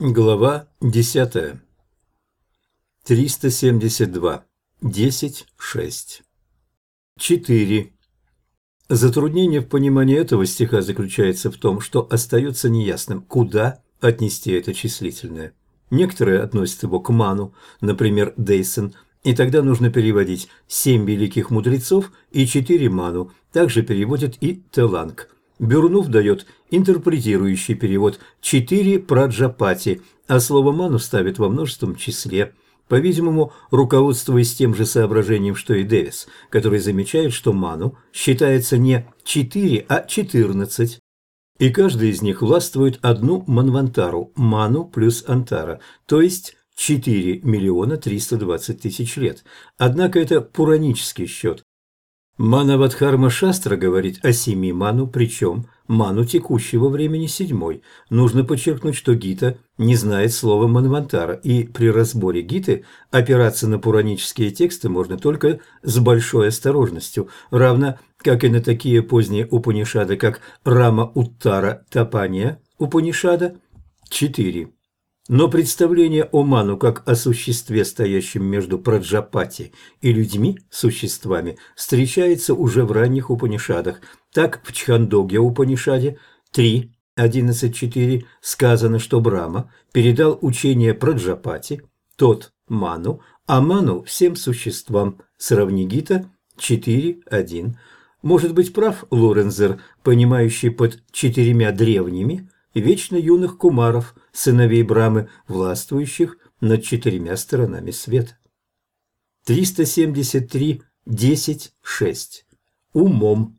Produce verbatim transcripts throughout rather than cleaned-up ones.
Глава десятая. триста семьдесят два. десять шесть. четыре. Затруднение в понимании этого стиха заключается в том, что остается неясным, куда отнести это числительное. Некоторые относят его к ману, например, Дейсон, и тогда нужно переводить «семь великих мудрецов» и «четыре ману», также переводят и Теланг. Бюрнув дает интерпретирующий перевод «четыре праджапати», а слово «ману» ставит во множественном числе. По-видимому, руководствуясь тем же соображением, что и Дэвис, который замечает, что ману считается не четыре, а четырнадцать. И каждый из них властвует одну манвантару, ману плюс антара, то есть четыре миллиона триста двадцать тысяч лет. Однако это пуранический счет. Манавадхарма Шастра говорит о семи ману, причем ману текущего времени седьмой. Нужно подчеркнуть, что Гита не знает слова манвантара, и при разборе Гиты опираться на пуранические тексты можно только с большой осторожностью, равно как и на такие поздние Упанишады, как Рама Уттара Тапания Упанишада четыре. Но представление о ману как о существе, стоящем между праджапати и людьми, существами, встречается уже в ранних Упанишадах. Так в Чхандогья-Упанишаде три одиннадцать четыре сказано, что Брахма передал учение праджапати, тот ману, а ману всем существам. Сравни Гита четыре один. Может быть прав Лорензер, понимающий под четырьмя древними вечно юных кумаров, сыновей Брамы, властвующих над четырьмя сторонами света. триста семьдесят три. десять шесть. Умом.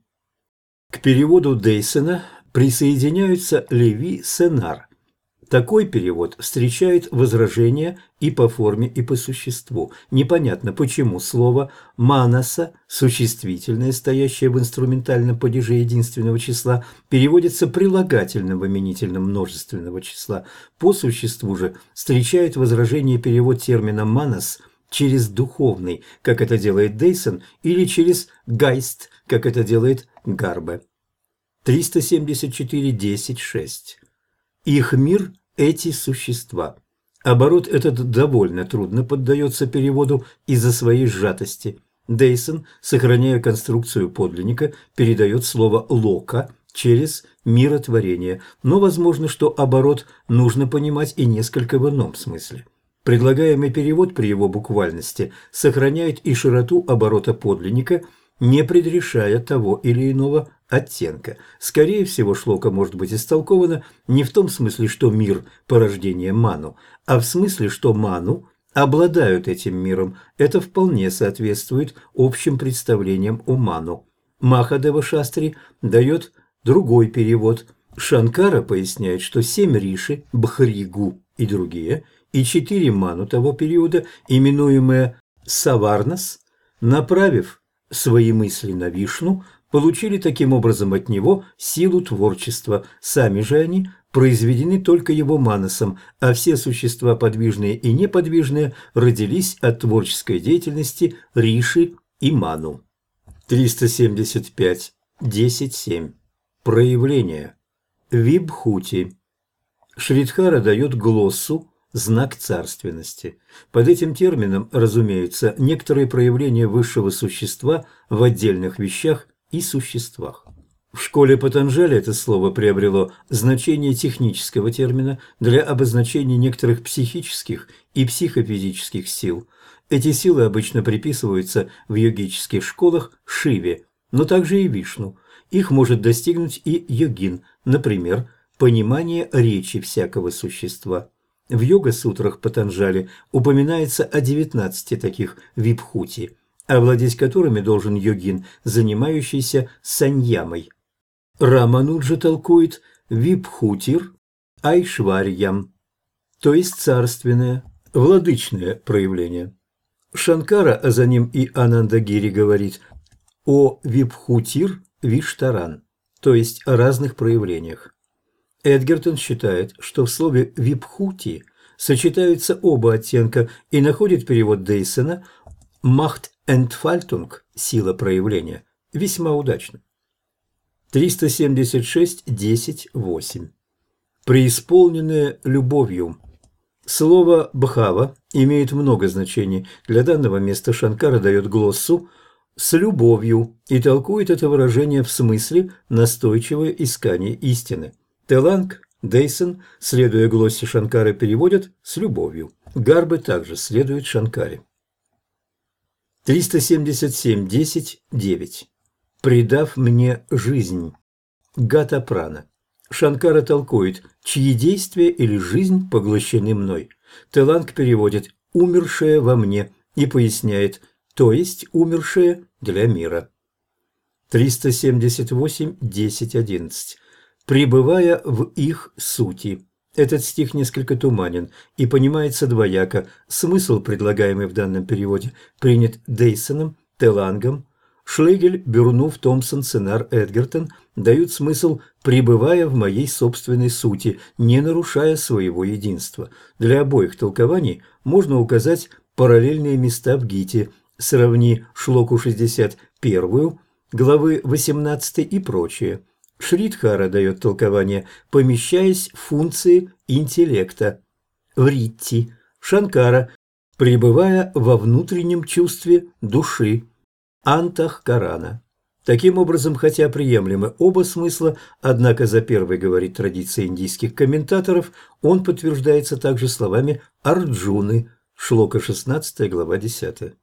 К переводу Дейсона присоединяются Леви Сенар. Такой перевод встречает возражения и по форме, и по существу. Непонятно, почему слово «манаса», существительное, стоящее в инструментальном падеже единственного числа, переводится прилагательным в именительном множественного числа. По существу же встречает возражение перевод термина «манас» через «духовный», как это делает Дейсон, или через «гайст», как это делает Гарбе. триста семьдесят четыре. десять шесть. Их мир – эти существа. Оборот этот довольно трудно поддается переводу из-за своей сжатости. Дейсон, сохраняя конструкцию подлинника, передает слово «лока» через миротворение, но возможно, что оборот нужно понимать и несколько в ином смысле. Предлагаемый перевод при его буквальности сохраняет и широту оборота подлинника, не предрешая того или иного оттенка. Скорее всего, шлока может быть истолкована не в том смысле, что мир – порождение ману, а в смысле, что ману обладают этим миром. Это вполне соответствует общим представлениям о ману. Махадева Шастри дает другой перевод. Шанкара поясняет, что семь риши, бхригу и другие, и четыре ману того периода, именуемые саварнас, направив свои мысли на Вишну, получили таким образом от него силу творчества. Сами же они произведены только его манасом, а все существа, подвижные и неподвижные, родились от творческой деятельности Риши и Ману. триста семьдесят пять. десять семь. Проявление. Вибхути. Шридхара дает глоссу, знак царственности. Под этим термином разумеются некоторые проявления высшего существа в отдельных вещах и существах. В школе Патанджали это слово приобрело значение технического термина для обозначения некоторых психических и психофизических сил. Эти силы обычно приписываются в йогических школах Шиве, но также и Вишну. Их может достигнуть и йогин, например, понимание речи всякого существа. В йога-сутрах Патанджали упоминается о девятнадцати таких вибхути, овладеть которыми должен йогин, занимающийся саньямой. Рамануджа толкует вибхутир айшварьям, то есть царственное, владычное проявление. Шанкара, а за ним и Анандагири говорит о вибхутир виштаран, то есть о разных проявлениях. Эдгертон считает, что в слове «вибхути» сочетаются оба оттенка и находит перевод Дейсона «Махт-энтфальтунг» – сила проявления весьма удачно. триста семьдесят шесть. десять восемь. Преисполненные любовью. Слово «бхава» имеет много значений. Для данного места Шанкара дает глоссу «с любовью» и толкует это выражение в смысле «настойчивое искание истины». Теланг, Дейсон, следуя глоссе Шанкары, переводят «с любовью». Гарбы также следует Шанкаре. триста семьдесят семь, десять, девять. «Придав мне жизнь». Гата Прана. Шанкара толкует «чьи действия или жизнь поглощены мной». Теланг переводит «умершее во мне» и поясняет «то есть умершее для мира». триста семьдесят восемь, десять, одиннадцать. «Пребывая в их сути». Этот стих несколько туманен и понимается двояко. Смысл, предлагаемый в данном переводе, принят Дейсоном, Телангом. Шлегель, Бюрнув, Томпсон, Сенар, Эдгертон дают смысл «пребывая в моей собственной сути, не нарушая своего единства». Для обоих толкований можно указать параллельные места в Гите. Сравни Шлоку шестьдесят один, главы восемнадцатой и прочее. Шридхара дает толкование, помещаясь в функции интеллекта. Вритти. Шанкара, пребывая во внутреннем чувстве души. Антахкарана. Таким образом, хотя приемлемы оба смысла, однако за первый говорит традиция индийских комментаторов, он подтверждается также словами Арджуны, Шлока шестнадцатая, глава десятая.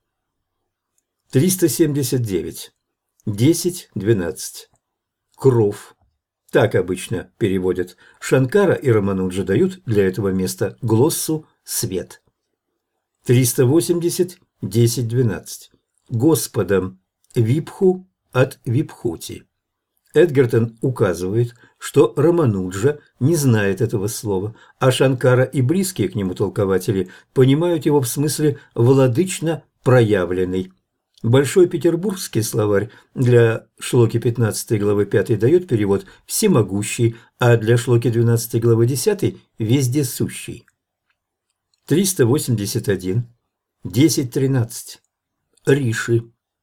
триста семьдесят девять. десять, двенадцать. Кров. Так обычно переводят. Шанкара и Рамануджа дают для этого места глоссу «свет». триста восемьдесят, десять, двенадцать. Господом. Випху от Випхути. Эдгертон указывает, что Рамануджа не знает этого слова, а Шанкара и близкие к нему толкователи понимают его в смысле «владычно проявленный». Большой петербургский словарь для Шлоки пятнадцатой главы пятой дает перевод «всемогущий», а для Шлоки двенадцатой главы десятой «вездесущий». триста восемьдесят один, десять, тринадцать. Риши.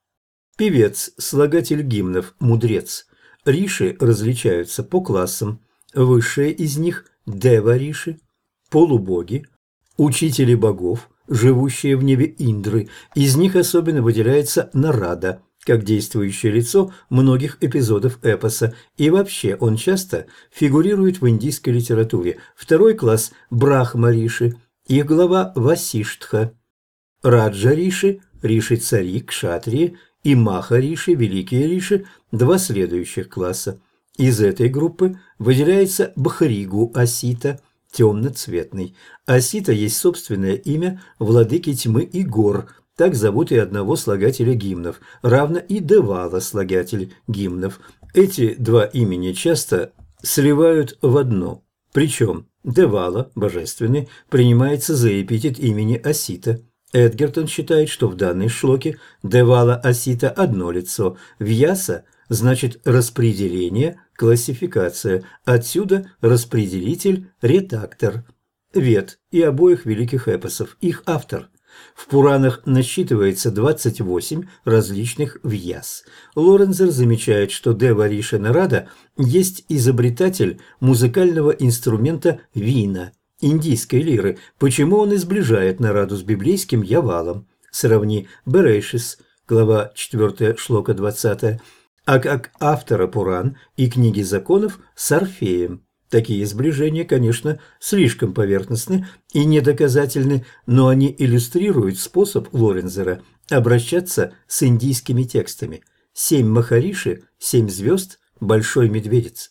Певец, слагатель гимнов, мудрец. Риши различаются по классам. Высшие из них – дева-риши, полубоги, учители богов, живущие в небе Индры. Из них особенно выделяется Нарада, как действующее лицо многих эпизодов эпоса, и вообще он часто фигурирует в индийской литературе. Второй класс – Брахма-риши, их глава Васиштха. Раджа-риши, риши-цари, кшатрии и Маха-риши, великие риши – два следующих класса. Из этой группы выделяется Бхригу-асита, темноцветный. Асита есть собственное имя владыки тьмы и гор, так зовут и одного слагателя гимнов, равно и Девала, слагатель гимнов. Эти два имени часто сливают в одно, причем Девала, божественный, принимается за эпитет имени Асита. Эдгертон считает, что в данной шлоке Девала-асита одно лицо, Вьяса значит распределение, классификация, отсюда распределитель, редактор. Вед и обоих великих эпосов, их автор. В Пуранах насчитывается двадцать восемь различных вьяс. Лоренцер замечает, что Дева Риша Нарада есть изобретатель музыкального инструмента вина, индийской лиры. Почему он изближает Нараду с библейским Явалом? Сравни Берешис, глава четвёртая, шлока двадцатая, а как автора Пуран и книги законов с Орфеем. Такие сближения, конечно, слишком поверхностны и недоказательны, но они иллюстрируют способ Лоренцера обращаться с индийскими текстами. Семь Махариши, семь звезд, большой медведец.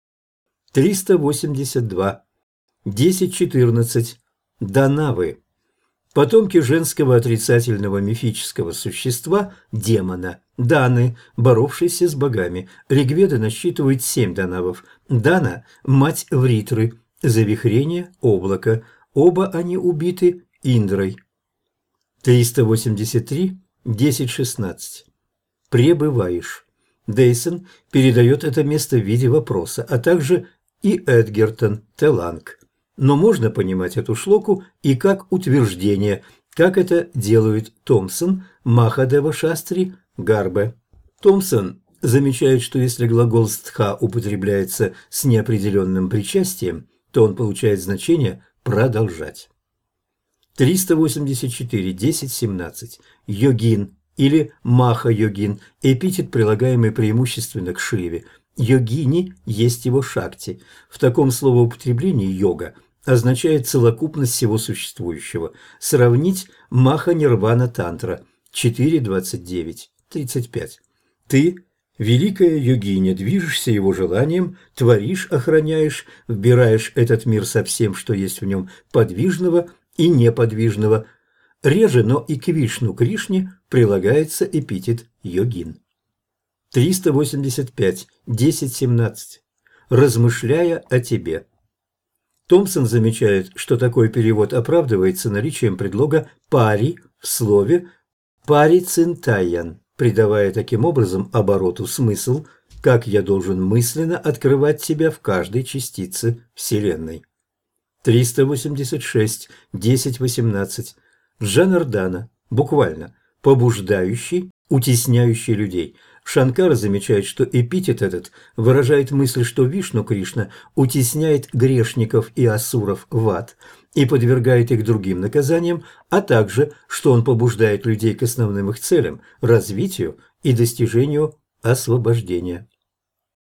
триста восемьдесят два. десять, четырнадцать. Данавы. Потомки женского отрицательного мифического существа – демона. Даны, боровшиеся с богами. Ригведа насчитывает семь данавов. Дана – мать Вритры, завихрение облака. Оба они убиты Индрой. триста восемьдесят три, десять, шестнадцать. Пребываешь. Дейсон передает это место в виде вопроса, а также и Эдгертон, Теланг. Но можно понимать эту шлоку и как утверждение, как это делают Томпсон, Махадева Шастри, Гарбе. Томпсон замечает, что если глагол «стха» употребляется с неопределенным причастием, то он получает значение «продолжать». триста восемьдесят четыре, десять, семнадцать. Йогин или маха-йогин – эпитет, прилагаемый преимущественно к Шиве. Йогини есть его шакти. В таком словоупотреблении йога означает целокупность всего существующего. Сравнить маха-нирвана-тантра четыре, двадцать девять, тридцать пять. Ты, великая йогиня, движешься его желанием, творишь, охраняешь, вбираешь этот мир со всем, что есть в нем подвижного и неподвижного. Реже, но и к Вишну Кришне прилагается эпитет йогин. триста восемьдесят пять, десять, семнадцать. Размышляя о тебе. Томпсон замечает, что такой перевод оправдывается наличием предлога «пари» в слове «парицинтаян», придавая таким образом обороту смысл, как я должен мысленно открывать себя в каждой частице Вселенной. триста восемьдесят шесть, десять, восемнадцать. Джанардана, буквально, побуждающий, утесняющий людей. Шанкара замечает, что эпитет этот выражает мысль, что Вишну Кришна утесняет грешников и асуров в ад и подвергает их другим наказаниям, а также, что он побуждает людей к основным их целям – развитию и достижению освобождения.